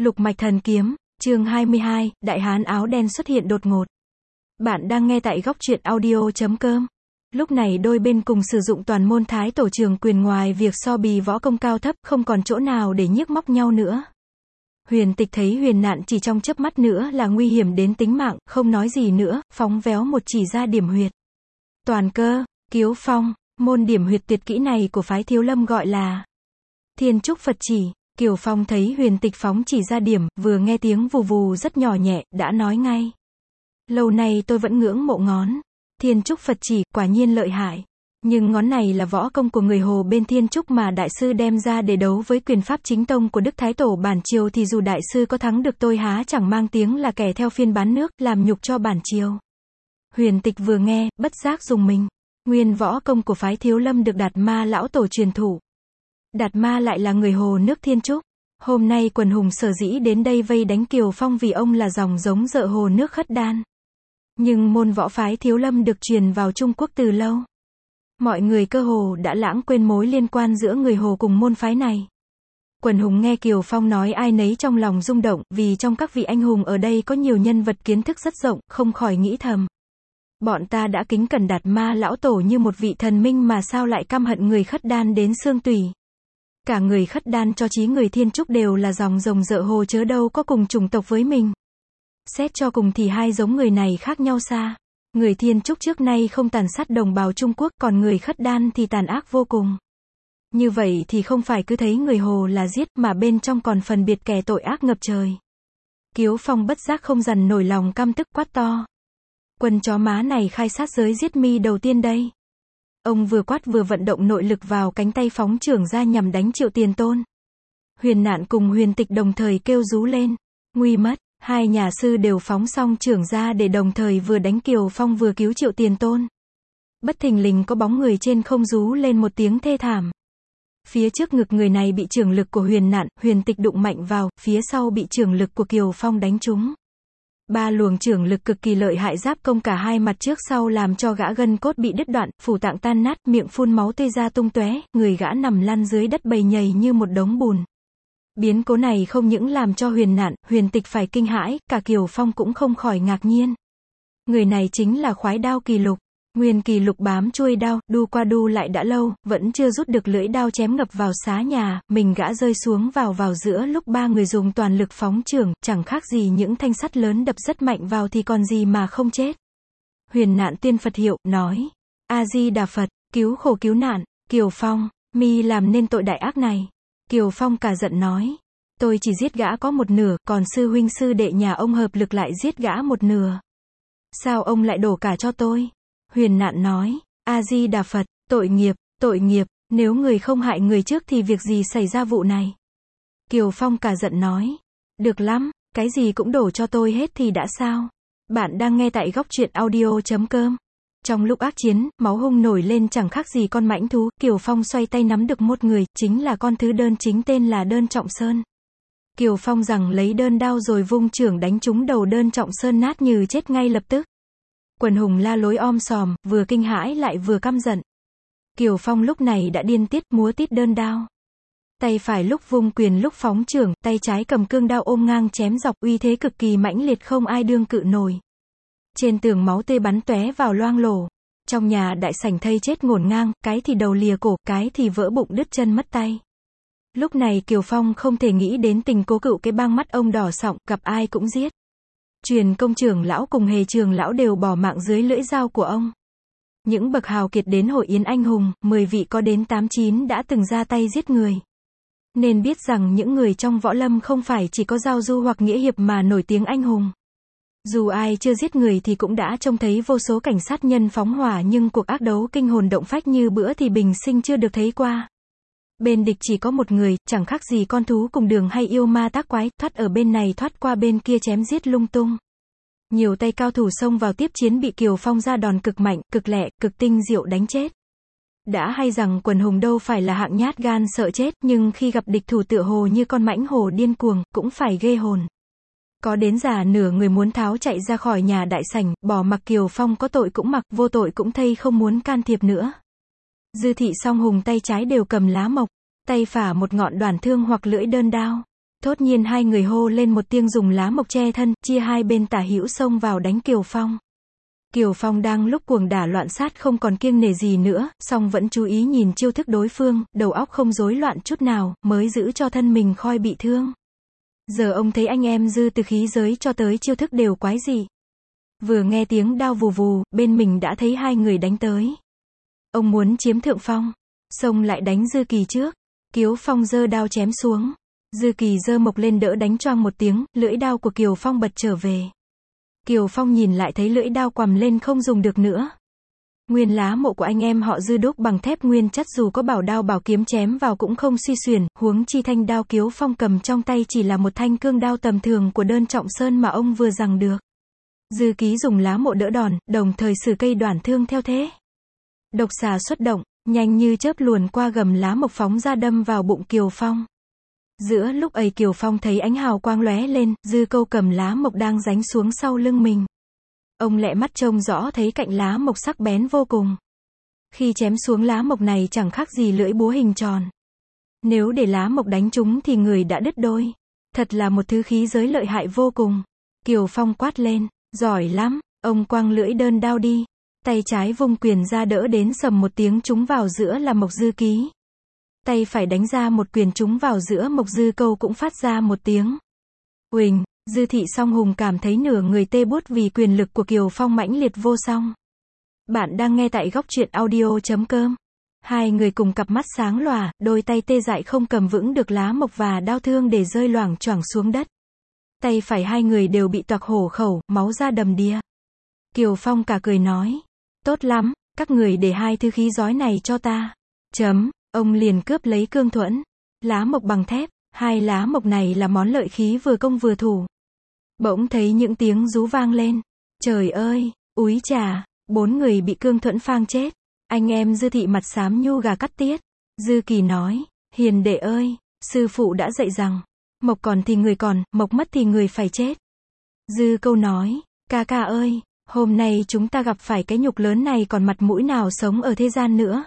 Lục mạch thần kiếm, chương 22, đại hán áo đen xuất hiện đột ngột. Bạn đang nghe tại góc truyện audio.com. Lúc này đôi bên cùng sử dụng toàn môn thái tổ trường quyền, ngoài việc so bì võ công cao thấp, không còn chỗ nào để nhiếc móc nhau nữa. Huyền Tịch thấy Huyền Nạn chỉ trong chớp mắt nữa là nguy hiểm đến tính mạng, không nói gì nữa, phóng véo một chỉ ra điểm huyệt. Toàn cơ, Kiếu Phong, môn điểm huyệt tuyệt kỹ này của phái Thiếu Lâm gọi là Thiên Trúc Phật Chỉ. Kiều Phong thấy Huyền Tịch phóng chỉ ra điểm, vừa nghe tiếng vù vù rất nhỏ nhẹ, đã nói ngay. Lâu nay tôi vẫn ngưỡng mộ ngón Thiên Trúc Phật Chỉ, quả nhiên lợi hại. Nhưng ngón này là võ công của người Hồ bên Thiên Trúc mà đại sư đem ra để đấu với quyền pháp chính tông của Đức Thái Tổ bản triều, thì dù đại sư có thắng được tôi há chẳng mang tiếng là kẻ theo phiên bán nước, làm nhục cho bản triều. Huyền Tịch vừa nghe, bất giác rùng mình. Nguyên võ công của phái Thiếu Lâm được Đạt Ma lão tổ truyền thụ. Đạt Ma lại là người Hồ nước Thiên Trúc. Hôm nay quần hùng sở dĩ đến đây vây đánh Kiều Phong vì ông là dòng giống dợ Hồ nước Khất Đan. Nhưng môn võ phái Thiếu Lâm được truyền vào Trung Quốc từ lâu. Mọi người cơ hồ đã lãng quên mối liên quan giữa người Hồ cùng môn phái này. Quần hùng nghe Kiều Phong nói ai nấy trong lòng rung động, vì trong các vị anh hùng ở đây có nhiều nhân vật kiến thức rất rộng, không khỏi nghĩ thầm. Bọn ta đã kính cẩn Đạt Ma lão tổ như một vị thần minh mà sao lại căm hận người Khất Đan đến xương tủy. Cả người Khất Đan cho chí người Thiên Trúc đều là dòng rồng dợ Hồ chớ đâu có cùng chủng tộc với mình. Xét cho cùng thì hai giống người này khác nhau xa. Người Thiên Trúc trước nay không tàn sát đồng bào Trung Quốc, còn người Khất Đan thì tàn ác vô cùng. Như vậy thì không phải cứ thấy người Hồ là giết, mà bên trong còn phân biệt kẻ tội ác ngập trời. Kiếu Phong bất giác không dằn nổi lòng căm tức, quát to. Quần chó má này khai sát giới giết mi đầu tiên đây. Ông vừa quát vừa vận động nội lực vào cánh tay phóng chưởng ra nhằm đánh Triệu Tiền Tôn. Huyền Nạn cùng Huyền Tịch đồng thời kêu rú lên. Nguy mất, hai nhà sư đều phóng xong chưởng ra để đồng thời vừa đánh Kiều Phong vừa cứu Triệu Tiền Tôn. Bất thình lình có bóng người trên không rú lên một tiếng thê thảm. Phía trước ngực người này bị chưởng lực của Huyền Nạn, Huyền Tịch đụng mạnh vào, phía sau bị chưởng lực của Kiều Phong đánh trúng. Ba luồng chưởng lực cực kỳ lợi hại giáp công cả hai mặt trước sau làm cho gã gân cốt bị đứt đoạn, phủ tạng tan nát, miệng phun máu tươi ra tung tóe, người gã nằm lăn dưới đất bầy nhầy như một đống bùn. Biến cố này không những làm cho Huyền Nạn, Huyền Tịch phải kinh hãi, cả Kiều Phong cũng không khỏi ngạc nhiên. Người này chính là Khoái Đao Kỳ Lục. Nguyên Kỳ Lục bám chuôi đao, đu qua đu lại đã lâu, vẫn chưa rút được lưỡi đao chém ngập vào xá nhà, mình gã rơi xuống vào giữa lúc ba người dùng toàn lực phóng chưởng, chẳng khác gì những thanh sắt lớn đập rất mạnh vào thì còn gì mà không chết. Huyền Nạn tuyên Phật hiệu, nói. A-di-đà Phật, cứu khổ cứu nạn. Kiều Phong, mi làm nên tội đại ác này. Kiều Phong cả giận nói. Tôi chỉ giết gã có một nửa, còn sư huynh sư đệ nhà ông hợp lực lại giết gã một nửa. Sao ông lại đổ cả cho tôi? Huyền Nạn nói, A-di-đà Phật, tội nghiệp, nếu người không hại người trước thì việc gì xảy ra vụ này? Kiều Phong cả giận nói, được lắm, cái gì cũng đổ cho tôi hết thì đã sao? Bạn đang nghe tại góc truyện audio.com. Trong lúc ác chiến, máu hung nổi lên chẳng khác gì con mãnh thú, Kiều Phong xoay tay nắm được một người, chính là con thứ đơn chính tên là Đơn Trọng Sơn. Kiều Phong rằng lấy đơn đao rồi vung chưởng đánh trúng đầu Đơn Trọng Sơn nát như chết ngay lập tức. Quần hùng la lối om sòm, vừa kinh hãi lại vừa căm giận. Kiều Phong lúc này đã điên tiết múa tít đơn đao. Tay phải lúc vung quyền lúc phóng chưởng, tay trái cầm cương đao ôm ngang chém dọc, uy thế cực kỳ mãnh liệt không ai đương cự nổi. Trên tường máu tươi bắn tóe vào loang lổ. Trong nhà đại sảnh thây chết ngổn ngang, cái thì đầu lìa cổ, cái thì vỡ bụng đứt chân mất tay. Lúc này Kiều Phong không thể nghĩ đến tình cố cựu cái bang mắt ông đỏ sọng, gặp ai cũng giết. Truyền công trưởng lão cùng Hề trưởng lão đều bỏ mạng dưới lưỡi dao của ông. Những bậc hào kiệt đến hội yến anh hùng, 10 vị có đến 8-9 đã từng ra tay giết người. Nên biết rằng những người trong võ lâm không phải chỉ có giao du hoặc nghĩa hiệp mà nổi tiếng anh hùng. Dù ai chưa giết người thì cũng đã trông thấy vô số cảnh sát nhân phóng hỏa, nhưng cuộc ác đấu kinh hồn động phách như bữa thì bình sinh chưa được thấy qua. Bên địch chỉ có một người, chẳng khác gì con thú cùng đường hay yêu ma tác quái, thoát ở bên này thoát qua bên kia chém giết lung tung. Nhiều tay cao thủ xông vào tiếp chiến bị Kiều Phong ra đòn cực mạnh, cực lẹ, cực tinh diệu đánh chết. Đã hay rằng quần hùng đâu phải là hạng nhát gan sợ chết, nhưng khi gặp địch thủ tựa hồ như con mãnh hổ điên cuồng, cũng phải ghê hồn. Có đến già nửa người muốn tháo chạy ra khỏi nhà đại sảnh, bỏ mặc Kiều Phong có tội cũng mặc, vô tội cũng thây không muốn can thiệp nữa. Dư Thị Song Hùng tay trái đều cầm lá mộc, tay phải một ngọn đoản thương hoặc lưỡi đơn đao. Thốt nhiên hai người hô lên một tiếng dùng lá mộc che thân, chia hai bên tả hữu xông vào đánh Kiều Phong. Kiều Phong đang lúc cuồng đả loạn sát không còn kiêng nể gì nữa, song vẫn chú ý nhìn chiêu thức đối phương, đầu óc không rối loạn chút nào, mới giữ cho thân mình khỏi bị thương. Giờ ông thấy anh em Dư từ khí giới cho tới chiêu thức đều quái dị. Vừa nghe tiếng đao vù vù, bên mình đã thấy hai người đánh tới. Ông muốn chiếm thượng phong, xông lại đánh Dư Kỳ trước. Kiều Phong giơ đao chém xuống. Dư Kỳ giơ mộc lên đỡ đánh choang một tiếng, lưỡi đao của Kiều Phong bật trở về. Kiều Phong nhìn lại thấy lưỡi đao quằm lên không dùng được nữa. Nguyên lá mộ của anh em họ Dư đúc bằng thép nguyên chất, dù có bảo đao bảo kiếm chém vào cũng không suy xuyển, huống chi thanh đao Kiều Phong cầm trong tay chỉ là một thanh cương đao tầm thường của đơn trọng sơn mà ông vừa giằng được. Dư Ký dùng lá mộ đỡ đòn, đồng thời sử cây đoản thương theo thế. Độc xà xuất động, nhanh như chớp luồn qua gầm lá mộc phóng ra đâm vào bụng Kiều Phong. Giữa lúc ấy Kiều Phong thấy ánh hào quang lóe lên, Dư Câu cầm lá mộc đang giánh xuống sau lưng mình. Ông lẹ mắt trông rõ thấy cạnh lá mộc sắc bén vô cùng. Khi chém xuống lá mộc này chẳng khác gì lưỡi búa hình tròn. Nếu để lá mộc đánh trúng thì người đã đứt đôi. Thật là một thứ khí giới lợi hại vô cùng. Kiều Phong quát lên, giỏi lắm, ông quăng lưỡi đơn đao đi. Tay trái vung quyền ra đỡ đến sầm một tiếng trúng vào giữa là mộc Dư Ký. Tay phải đánh ra một quyền trúng vào giữa mộc Dư Câu cũng phát ra một tiếng. Uỳnh, Dư Thị Song Hùng cảm thấy nửa người tê buốt vì quyền lực của Kiều Phong mãnh liệt vô song. Bạn đang nghe tại góc truyện audio.com. Hai người cùng cặp mắt sáng lòa, đôi tay tê dại không cầm vững được lá mộc và đao thương để rơi loảng choảng xuống đất. Tay phải hai người đều bị toạc hổ khẩu, máu ra đầm đìa. Kiều Phong cả cười nói, tốt lắm, các người để hai thứ khí giói này cho ta. Ông liền cướp lấy cương thuẫn, lá mộc bằng thép, hai lá mộc này là món lợi khí vừa công vừa thủ. Bỗng thấy những tiếng rú vang lên. Trời ơi, úi chà, 4 người bị cương thuẫn phang chết. Anh em Dư Thị mặt xám nhu gà cắt tiết. Dư Kỳ nói, hiền đệ ơi, sư phụ đã dạy rằng, mộc còn thì người còn, mộc mất thì người phải chết. Dư Câu nói, ca ca ơi, hôm nay chúng ta gặp phải cái nhục lớn này còn mặt mũi nào sống ở thế gian nữa.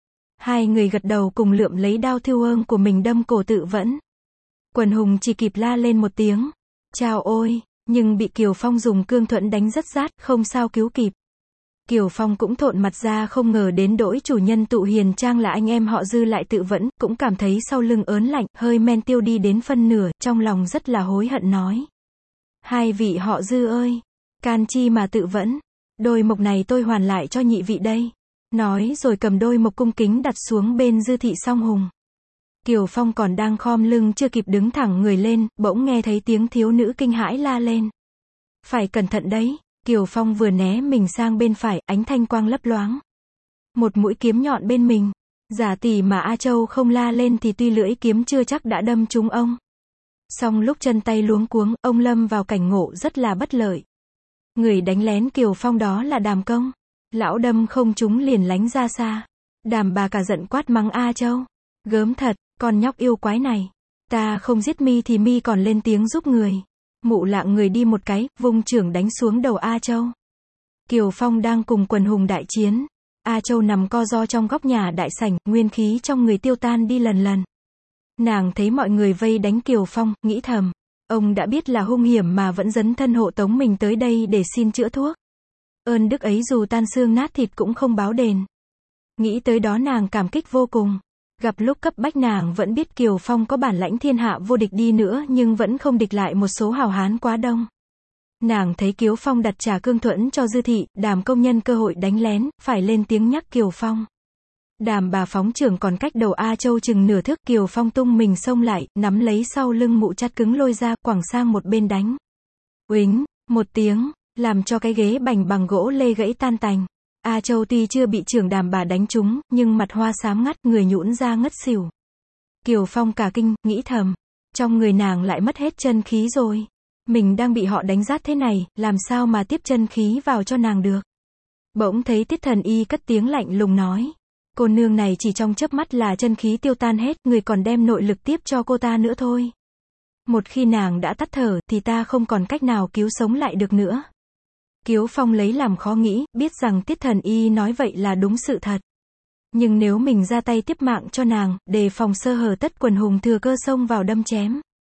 Hai người gật đầu cùng lượm lấy đao thiêu ương của mình đâm cổ tự vẫn. Quần hùng chỉ kịp la lên một tiếng, chao ôi, nhưng bị Kiều Phong dùng cương thuẫn đánh rất rát, không sao cứu kịp. Kiều Phong cũng thộn mặt ra không ngờ đến đỗi chủ nhân tụ hiền trang là anh em họ Dư lại tự vẫn, cũng cảm thấy sau lưng ớn lạnh, hơi men tiêu đi đến phân nửa, trong lòng rất là hối hận nói. Hai vị họ Dư ơi, can chi mà tự vẫn, đôi mộc này tôi hoàn lại cho nhị vị đây. Nói rồi cầm đôi mộc cung kính đặt xuống bên Dư Thị Song Hùng. Kiều Phong còn đang khom lưng chưa kịp đứng thẳng người lên, bỗng nghe thấy tiếng thiếu nữ kinh hãi la lên. Phải cẩn thận đấy. Kiều Phong vừa né mình sang bên phải, ánh thanh quang lấp loáng. Một mũi kiếm nhọn bên mình. Giả tỷ mà A Châu không la lên thì tuy lưỡi kiếm chưa chắc đã đâm trúng ông. Song lúc chân tay luống cuống, ông lâm vào cảnh ngộ rất là bất lợi. Người đánh lén Kiều Phong đó là Đàm Công. Lão đâm không trúng liền lánh ra xa. Đàm bà cả giận quát mắng A Châu. Gớm thật, con nhóc yêu quái này. Ta không giết mi thì mi còn lên tiếng giúp người. Mụ lạng người đi một cái, vung chưởng đánh xuống đầu A Châu. Kiều Phong đang cùng quần hùng đại chiến. A Châu nằm co ro trong góc nhà đại sảnh, nguyên khí trong người tiêu tan đi lần lần. Nàng thấy mọi người vây đánh Kiều Phong, nghĩ thầm. Ông đã biết là hung hiểm mà vẫn dấn thân hộ tống mình tới đây để xin chữa thuốc. Ơn đức ấy dù tan xương nát thịt cũng không báo đền. Nghĩ tới đó nàng cảm kích vô cùng. Gặp lúc cấp bách nàng vẫn biết Kiều Phong có bản lãnh thiên hạ vô địch đi nữa nhưng vẫn không địch lại một số hào hán quá đông. Nàng thấy Kiều Phong đặt trả cương thuẫn cho Dư Thị, Đàm công nhân cơ hội đánh lén, phải lên tiếng nhắc Kiều Phong. Đàm bà phóng trưởng còn cách đầu A Châu chừng nửa thước, Kiều Phong tung mình xông lại, nắm lấy sau lưng mụ chặt cứng lôi ra, quẳng sang một bên đánh. Uýnh, một tiếng, làm cho cái ghế bành bằng gỗ lê gãy tan tành. A Châu tuy chưa bị trưởng Đàm bà đánh trúng, nhưng mặt hoa xám ngắt, người nhũn ra ngất xỉu. Kiều Phong cả kinh, nghĩ thầm, trong người nàng lại mất hết chân khí rồi. Mình đang bị họ đánh rát thế này, làm sao mà tiếp chân khí vào cho nàng được. Bỗng thấy Tiết Thần Y cất tiếng lạnh lùng nói. Cô nương này chỉ trong chớp mắt là chân khí tiêu tan hết, người còn đem nội lực tiếp cho cô ta nữa thôi. Một khi nàng đã tắt thở, thì ta không còn cách nào cứu sống lại được nữa. Kiều Phong lấy làm khó nghĩ, biết rằng Tiết Thần Y nói vậy là đúng sự thật. Nhưng nếu mình ra tay tiếp mạng cho nàng, đề phòng sơ hở tất quần hùng thừa cơ xông vào đâm chém.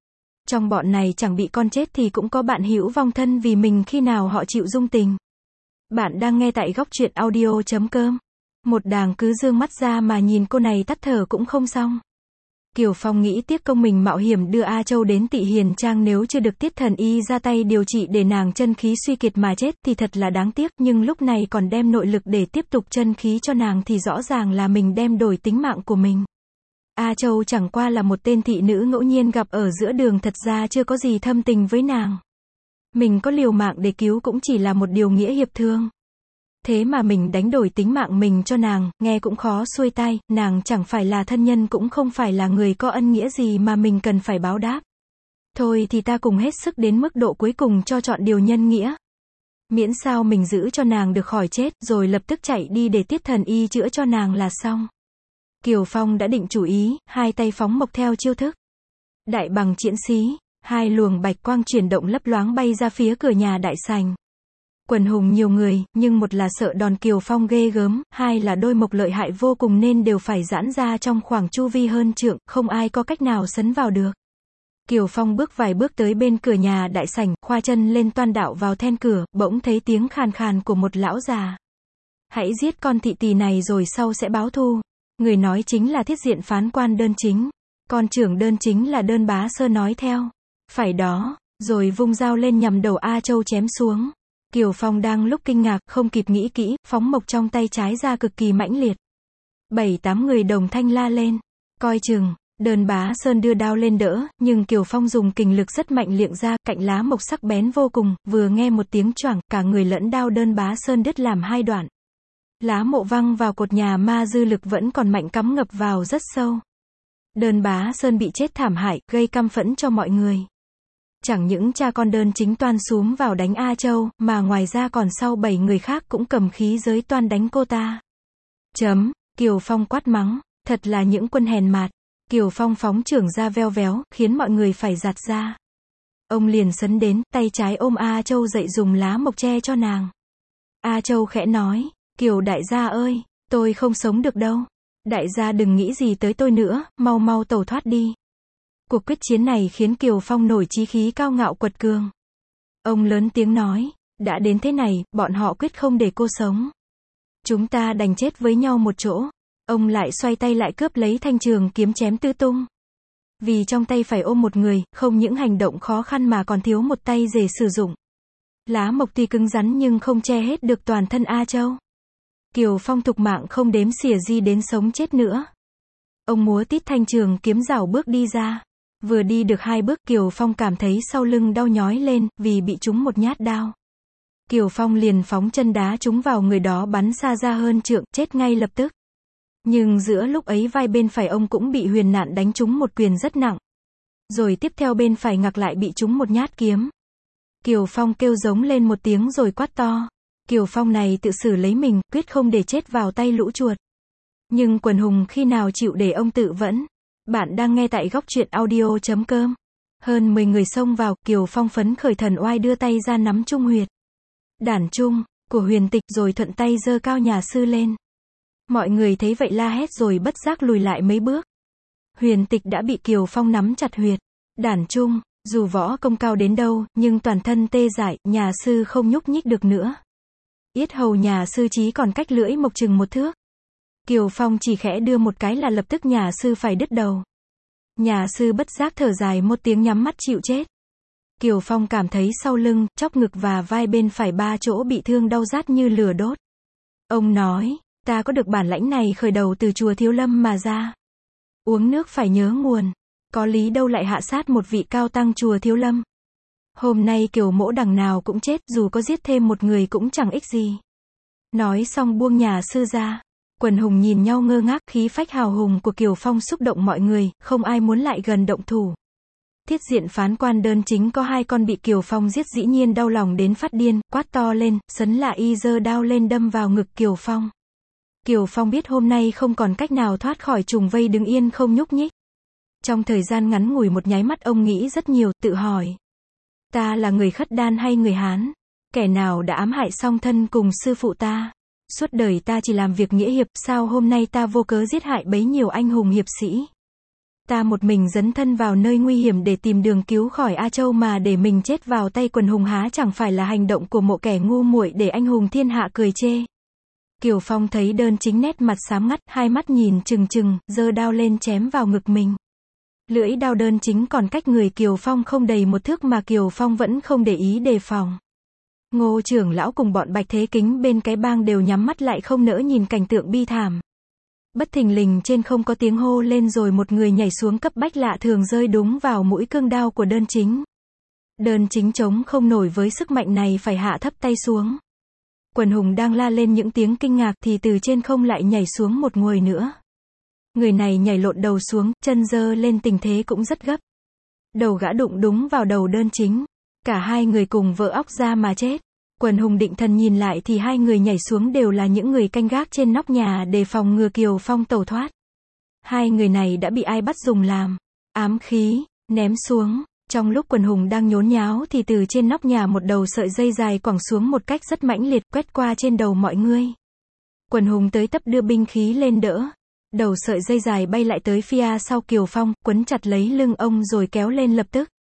Trong bọn này chẳng bị con chết thì cũng có bạn hữu vong thân vì mình khi nào họ chịu dung tình. Bạn đang nghe tại góc truyện audio.com. Một đàng cứ dương mắt ra mà nhìn cô này tắt thở cũng không xong. Kiều Phong nghĩ tiếc công mình mạo hiểm đưa A Châu đến Tị Hiền Trang, nếu chưa được Tiết Thần Y ra tay điều trị để nàng chân khí suy kiệt mà chết thì thật là đáng tiếc, nhưng lúc này còn đem nội lực để tiếp tục chân khí cho nàng thì rõ ràng là mình đem đổi tính mạng của mình. A Châu chẳng qua là một tên thị nữ ngẫu nhiên gặp ở giữa đường, thật ra chưa có gì thâm tình với nàng. Mình có liều mạng để cứu cũng chỉ là một điều nghĩa hiệp thương. Thế mà mình đánh đổi tính mạng mình cho nàng, nghe cũng khó xuôi tai, nàng chẳng phải là thân nhân cũng không phải là người có ân nghĩa gì mà mình cần phải báo đáp. Thôi thì ta cùng hết sức đến mức độ cuối cùng cho chọn điều nhân nghĩa. Miễn sao mình giữ cho nàng được khỏi chết, rồi lập tức chạy đi để Tiết Thần Y chữa cho nàng là xong. Kiều Phong đã định chủ ý, hai tay phóng mộc theo chiêu thức đại bằng chiễn xí, hai luồng bạch quang chuyển động lấp loáng bay ra phía cửa nhà đại sảnh. Quần hùng nhiều người, nhưng một là sợ đòn Kiều Phong ghê gớm, hai là đôi mộc lợi hại vô cùng nên đều phải giãn ra trong khoảng chu vi hơn trượng, không ai có cách nào sấn vào được. Kiều Phong bước vài bước tới bên cửa nhà đại sảnh, khoa chân lên toan đạo vào then cửa, bỗng thấy tiếng khàn khàn của một lão già. Hãy giết con thị tỳ này rồi sau sẽ báo thù. Người nói chính là Thiết Diện phán quan Đơn Chính. Con trưởng Đơn Chính là Đơn Bá Sơ nói theo. Phải đó, rồi vung dao lên nhằm đầu A Châu chém xuống. Kiều Phong đang lúc kinh ngạc, không kịp nghĩ kỹ, phóng mộc trong tay trái ra cực kỳ mãnh liệt. 7-8 người đồng thanh la lên. Coi chừng, Đơn Bá Sơn đưa đao lên đỡ, nhưng Kiều Phong dùng kình lực rất mạnh liệng ra, cạnh lá mộc sắc bén vô cùng, vừa nghe một tiếng choảng, cả người lẫn đao Đơn Bá Sơn đứt làm hai đoạn. Lá mộ văng vào cột nhà ma, dư lực vẫn còn mạnh cắm ngập vào rất sâu. Đơn Bá Sơn bị chết thảm hại, gây căm phẫn cho mọi người. Chẳng những cha con Đơn Chính toan xúm vào đánh A Châu, mà ngoài ra còn sau 7 người khác cũng cầm khí giới toan đánh cô ta. Kiều Phong quát mắng, thật là những quân hèn mạt. Kiều Phong phóng chưởng ra veo véo, khiến mọi người phải giạt ra. Ông liền sấn đến, tay trái ôm A Châu dậy dùng lá mộc che cho nàng. A Châu khẽ nói, Kiều đại gia ơi, tôi không sống được đâu. Đại gia đừng nghĩ gì tới tôi nữa, mau mau tẩu thoát đi. Cuộc quyết chiến này khiến Kiều Phong nổi chí khí cao ngạo quật cường. Ông lớn tiếng nói, đã đến thế này, bọn họ quyết không để cô sống. Chúng ta đành chết với nhau một chỗ. Ông lại xoay tay lại cướp lấy thanh trường kiếm chém tứ tung. Vì trong tay phải ôm một người, không những hành động khó khăn mà còn thiếu một tay để sử dụng. Lá mộc tuy cứng rắn nhưng không che hết được toàn thân A Châu. Kiều Phong thục mạng không đếm xỉa gì đến sống chết nữa. Ông múa tít thanh trường kiếm rảo bước đi ra. Vừa đi được 2 bước Kiều Phong cảm thấy sau lưng đau nhói lên, vì bị trúng một nhát đao. Kiều Phong liền phóng chân đá trúng vào người đó, bắn xa ra hơn trượng, chết ngay lập tức. Nhưng giữa lúc ấy vai bên phải ông cũng bị huyền nạn đánh trúng một quyền rất nặng. Rồi tiếp theo bên phải ngực lại bị trúng một nhát kiếm. Kiều Phong kêu giống lên một tiếng rồi quát to. Kiều Phong này tự xử lấy mình, quyết không để chết vào tay lũ chuột. Nhưng quần hùng khi nào chịu để ông tự vẫn. Bạn đang nghe tại góc truyện audio.com. Hơn 10 người xông vào, Kiều Phong phấn khởi thần oai đưa tay ra nắm trung huyệt đản trung của Huyền Tịch, rồi thuận tay giơ cao nhà sư lên. Mọi người thấy vậy la hét rồi bất giác lùi lại mấy bước. Huyền Tịch đã bị Kiều Phong nắm chặt huyệt đản trung, dù võ công cao đến đâu, nhưng toàn thân tê dại, nhà sư không nhúc nhích được nữa. Yết hầu nhà sư chí còn cách lưỡi mộc chừng 1 thước. Kiều Phong chỉ khẽ đưa một cái là lập tức nhà sư phải đứt đầu. Nhà sư bất giác thở dài một tiếng nhắm mắt chịu chết. Kiều Phong cảm thấy sau lưng, chóp ngực và vai bên phải 3 chỗ bị thương đau rát như lửa đốt. Ông nói, ta có được bản lãnh này khởi đầu từ chùa Thiếu Lâm mà ra. Uống nước phải nhớ nguồn. Có lý đâu lại hạ sát một vị cao tăng chùa Thiếu Lâm. Hôm nay Kiều mỗ đằng nào cũng chết, dù có giết thêm một người cũng chẳng ích gì. Nói xong buông nhà sư ra. Quần hùng nhìn nhau ngơ ngác, khí phách hào hùng của Kiều Phong xúc động mọi người, không ai muốn lại gần động thủ. Thiết Diện phán quan Đơn Chính có 2 con bị Kiều Phong giết dĩ nhiên đau lòng đến phát điên, quát to lên, sấn là y giơ đao lên đâm vào ngực Kiều Phong. Kiều Phong biết hôm nay không còn cách nào thoát khỏi trùng vây, đứng yên không nhúc nhích. Trong thời gian ngắn ngủi một nháy mắt ông nghĩ rất nhiều, tự hỏi. Ta là người Khất Đan hay người Hán? Kẻ nào đã ám hại song thân cùng sư phụ ta? Suốt đời ta chỉ làm việc nghĩa hiệp, sao hôm nay ta vô cớ giết hại bấy nhiêu anh hùng hiệp sĩ? Ta một mình dấn thân vào nơi nguy hiểm để tìm đường cứu khỏi A Châu mà để mình chết vào tay Quần Hùng há chẳng phải là hành động của một kẻ ngu muội để anh hùng thiên hạ cười chê. Kiều Phong thấy Đơn Chính nét mặt xám ngắt, hai mắt nhìn trừng trừng, giơ đao lên chém vào ngực mình. Lưỡi đao Đơn Chính còn cách người Kiều Phong không đầy một thước mà Kiều Phong vẫn không để ý đề phòng. Ngô trưởng lão cùng bọn Bạch Thế Kính bên cái bang đều nhắm mắt lại không nỡ nhìn cảnh tượng bi thảm. Bất thình lình trên không có tiếng hô lên rồi một người nhảy xuống cấp bách lạ thường rơi đúng vào mũi cương đao của Đơn Chính. Đơn Chính chống không nổi với sức mạnh này phải hạ thấp tay xuống. Quần hùng đang la lên những tiếng kinh ngạc thì từ trên không lại nhảy xuống một người nữa. Người này nhảy lộn đầu xuống, chân giơ lên tình thế cũng rất gấp. Đầu gã đụng đúng vào đầu Đơn Chính. Cả hai người cùng vỡ óc ra mà chết. Quần hùng định thần nhìn lại thì hai người nhảy xuống đều là những người canh gác trên nóc nhà để phòng ngừa Kiều Phong tẩu thoát. Hai người này đã bị ai bắt dùng làm ám khí, ném xuống. Trong lúc quần hùng đang nhốn nháo thì từ trên nóc nhà một đầu sợi dây dài quẳng xuống một cách rất mãnh liệt, quét qua trên đầu mọi người. Quần hùng tới tấp đưa binh khí lên đỡ. Đầu sợi dây dài bay lại tới phía sau Kiều Phong, quấn chặt lấy lưng ông rồi kéo lên lập tức.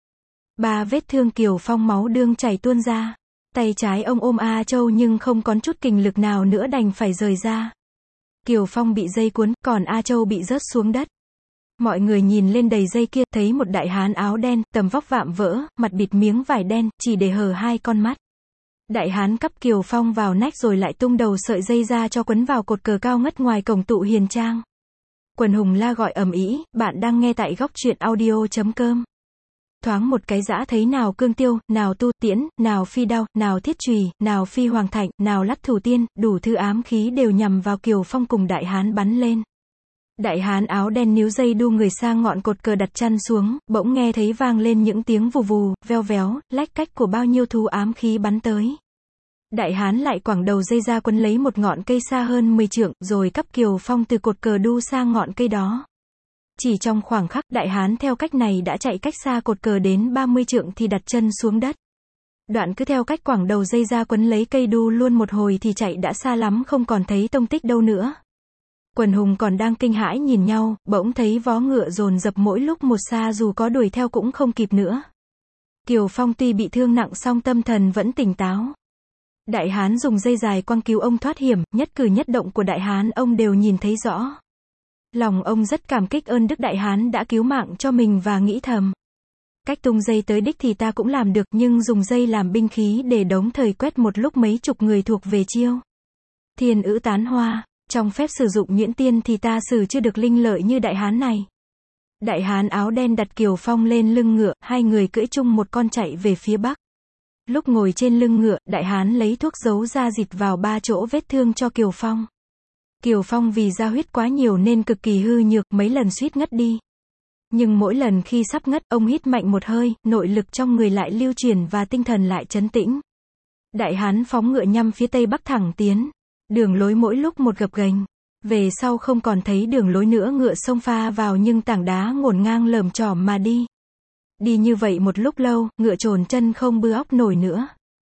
3 vết thương Kiều Phong máu đương chảy tuôn ra. Tay trái ông ôm A Châu nhưng không có chút kình lực nào nữa đành phải rời ra. Kiều Phong bị dây cuốn, còn A Châu bị rớt xuống đất. Mọi người nhìn lên đầy dây kia, thấy một đại hán áo đen, tầm vóc vạm vỡ, mặt bịt miếng vải đen, chỉ để hở 2 con mắt. Đại hán cắp Kiều Phong vào nách rồi lại tung đầu sợi dây ra cho quấn vào cột cờ cao ngất ngoài cổng Tụ Hiền Trang. Quần hùng la gọi ầm ĩ, bạn đang nghe tại góc truyện audio.com. Thoáng một cái dã thấy nào cương tiêu, nào tu tiễn, nào phi đao, nào thiết chùy, nào phi hoàng thạnh, nào lắc thủ tiên, đủ thứ ám khí đều nhằm vào Kiều Phong cùng đại hán bắn lên. Đại hán áo đen níu dây đu người sang ngọn cột cờ đặt chăn xuống, bỗng nghe thấy vang lên những tiếng vù vù, veo véo, lách cách của bao nhiêu thú ám khí bắn tới. Đại hán lại quẳng đầu dây ra quấn lấy một ngọn cây xa hơn 10 trượng, rồi cắp Kiều Phong từ cột cờ đu sang ngọn cây đó. Chỉ trong khoảng khắc, đại hán theo cách này đã chạy cách xa cột cờ đến 30 trượng thì đặt chân xuống đất. Đoạn cứ theo cách quẳng đầu dây ra quấn lấy cây đu luôn một hồi thì chạy đã xa lắm không còn thấy tông tích đâu nữa. Quần hùng còn đang kinh hãi nhìn nhau, bỗng thấy vó ngựa dồn dập mỗi lúc một xa dù có đuổi theo cũng không kịp nữa. Kiều Phong tuy bị thương nặng song tâm thần vẫn tỉnh táo. Đại hán dùng dây dài quăng cứu ông thoát hiểm, nhất cử nhất động của đại hán ông đều nhìn thấy rõ. Lòng ông rất cảm kích ơn Đức Đại Hán đã cứu mạng cho mình và nghĩ thầm. Cách tung dây tới đích thì ta cũng làm được nhưng dùng dây làm binh khí để đống thời quét một lúc mấy chục người thuộc về chiêu. Thiên ữ tán hoa, trong phép sử dụng nhuyễn tiên thì ta xử chưa được linh lợi như Đại Hán này. Đại hán áo đen đặt Kiều Phong lên lưng ngựa, hai người cưỡi chung một con chạy về phía bắc. Lúc ngồi trên lưng ngựa, đại hán lấy thuốc giấu ra dịt vào 3 chỗ vết thương cho Kiều Phong. Kiều Phong vì ra huyết quá nhiều nên cực kỳ hư nhược, mấy lần suýt ngất đi. Nhưng mỗi lần khi sắp ngất, ông hít mạnh một hơi, nội lực trong người lại lưu chuyển và tinh thần lại trấn tĩnh. Đại hán phóng ngựa nhằm phía tây bắc thẳng tiến. Đường lối mỗi lúc một gập ghềnh. Về sau không còn thấy đường lối nữa, ngựa xông pha vào nhưng tảng đá ngổn ngang lởm chởm mà đi. Đi như vậy một lúc lâu, ngựa chồn chân không bư óc nổi nữa.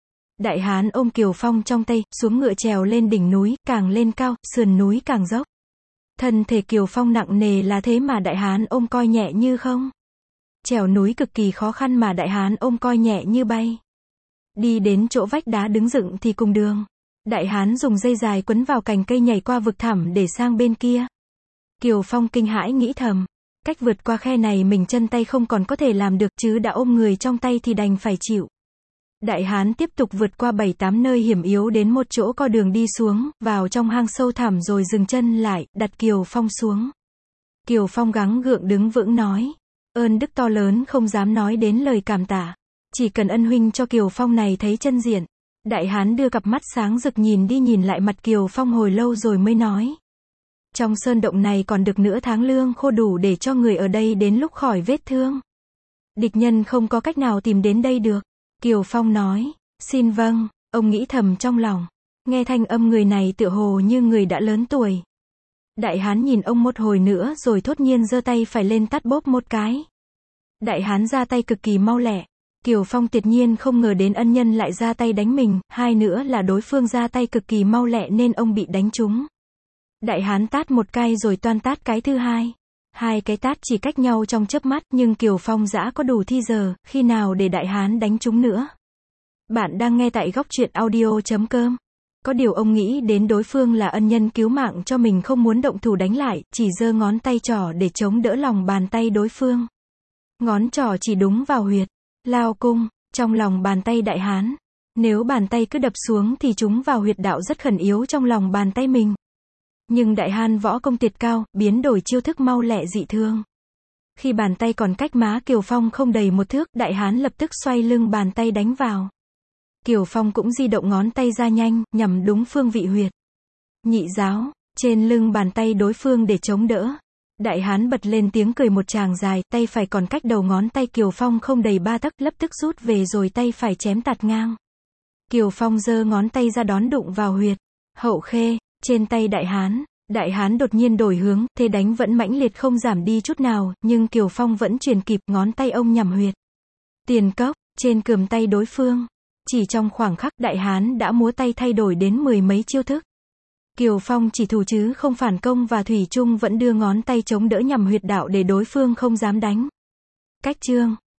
Đại hán ôm Kiều Phong trong tay, xuống ngựa trèo lên đỉnh núi, càng lên cao, sườn núi càng dốc. Thân thể Kiều Phong nặng nề là thế mà đại hán ôm coi nhẹ như không. Trèo núi cực kỳ khó khăn mà đại hán ôm coi nhẹ như bay. Đi đến chỗ vách đá đứng dựng thì cùng đường. Đại hán dùng dây dài quấn vào cành cây nhảy qua vực thẳm để sang bên kia. Kiều Phong kinh hãi nghĩ thầm. Cách vượt qua khe này mình chân tay không còn có thể làm được chứ đã ôm người trong tay thì đành phải chịu. Đại hán tiếp tục vượt qua 7-8 nơi hiểm yếu đến một chỗ co đường đi xuống, vào trong hang sâu thẳm rồi dừng chân lại, đặt Kiều Phong xuống. Kiều Phong gắng gượng đứng vững nói. Ơn đức to lớn không dám nói đến lời cảm tạ. Chỉ cần ân huynh cho Kiều Phong này thấy chân diện. Đại hán đưa cặp mắt sáng rực nhìn đi nhìn lại mặt Kiều Phong hồi lâu rồi mới nói. Trong sơn động này còn được nửa tháng lương khô đủ để cho người ở đây đến lúc khỏi vết thương. Địch nhân không có cách nào tìm đến đây được. Kiều Phong nói, xin vâng, ông nghĩ thầm trong lòng. Nghe thanh âm người này tựa hồ như người đã lớn tuổi. Đại hán nhìn ông một hồi nữa rồi thốt nhiên giơ tay phải lên tát bốp một cái. Đại hán ra tay cực kỳ mau lẹ. Kiều Phong tuyệt nhiên không ngờ đến ân nhân lại ra tay đánh mình, hai nữa là đối phương ra tay cực kỳ mau lẹ nên ông bị đánh trúng. Đại hán tát một cái rồi toan tát cái thứ hai. Hai cái tát chỉ cách nhau trong chớp mắt, nhưng Kiều Phong dã có đủ thi giờ, khi nào để đại hán đánh chúng nữa. Bạn đang nghe tại góc truyện audio.com. Có điều ông nghĩ đến đối phương là ân nhân cứu mạng cho mình, không muốn động thủ đánh lại, chỉ giơ ngón tay trỏ để chống đỡ lòng bàn tay đối phương. Ngón trỏ chỉ đúng vào huyệt lao cung trong lòng bàn tay đại hán. Nếu bàn tay cứ đập xuống thì chúng vào huyệt đạo rất khẩn yếu trong lòng bàn tay mình. Nhưng đại hán võ công tuyệt cao, biến đổi chiêu thức mau lẹ dị thương. Khi bàn tay còn cách má Kiều Phong không đầy một thước, đại hán lập tức xoay lưng bàn tay đánh vào. Kiều Phong cũng di động ngón tay ra nhanh, nhằm đúng phương vị huyệt nhị giáo, trên lưng bàn tay đối phương để chống đỡ. Đại hán bật lên tiếng cười một tràng dài, tay phải còn cách đầu ngón tay Kiều Phong không đầy 3 tấc, lập tức rút về rồi tay phải chém tạt ngang. Kiều Phong giơ ngón tay ra đón đụng vào huyệt hậu khê trên tay đại hán. Đại hán đột nhiên đổi hướng, thế đánh vẫn mãnh liệt không giảm đi chút nào, nhưng Kiều Phong vẫn truyền kịp, ngón tay ông nhằm huyệt tiền cốc trên cườm tay đối phương. Chỉ trong khoảng khắc, đại hán đã múa tay thay đổi đến 10 mấy chiêu thức. Kiều Phong chỉ thủ chứ không phản công, và thủy chung vẫn đưa ngón tay chống đỡ nhằm huyệt đạo để đối phương không dám đánh. Cách chương